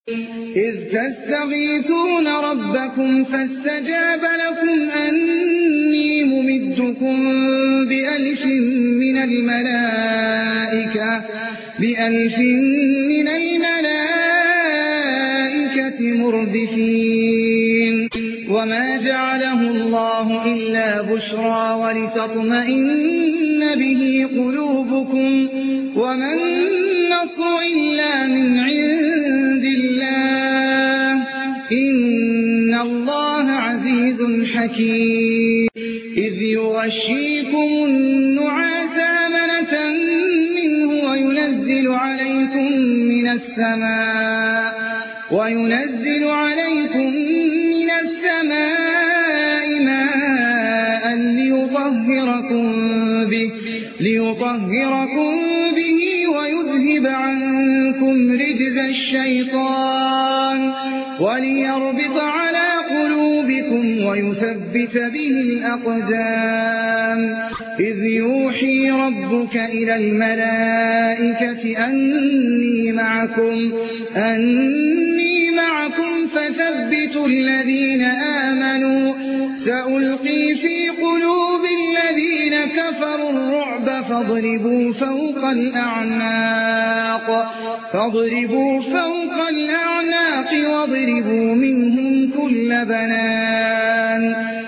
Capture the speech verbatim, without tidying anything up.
إذ تستغيثون ربكم فاستجاب لكم أني ممدكم بألف من الملائكة بألف من الملائكة مردفين وما جعله الله إلا بشرى ولتطمئن به قلوبكم وما النصر إلا من عند الله إن الله عزيز حكيم إذ يغشيكم النعاس أمنة منه وينزل عليكم من السماء وينزل عليكم من السماء ماء ليطهركم به ليطهركم به ويذهب عنكم رجز الشيطان وليربط على قلوبكم ويثبت به الأقدام إذ يوحي ربك إلى الملائكة أني معكم أني معكم فثبتوا الذين آمنوا سألقي في قلوب الذين كفروا الرعب فاضربوا فوق الأعناق فاضربوا فوق الأعناق واضربوا منهم كل بنان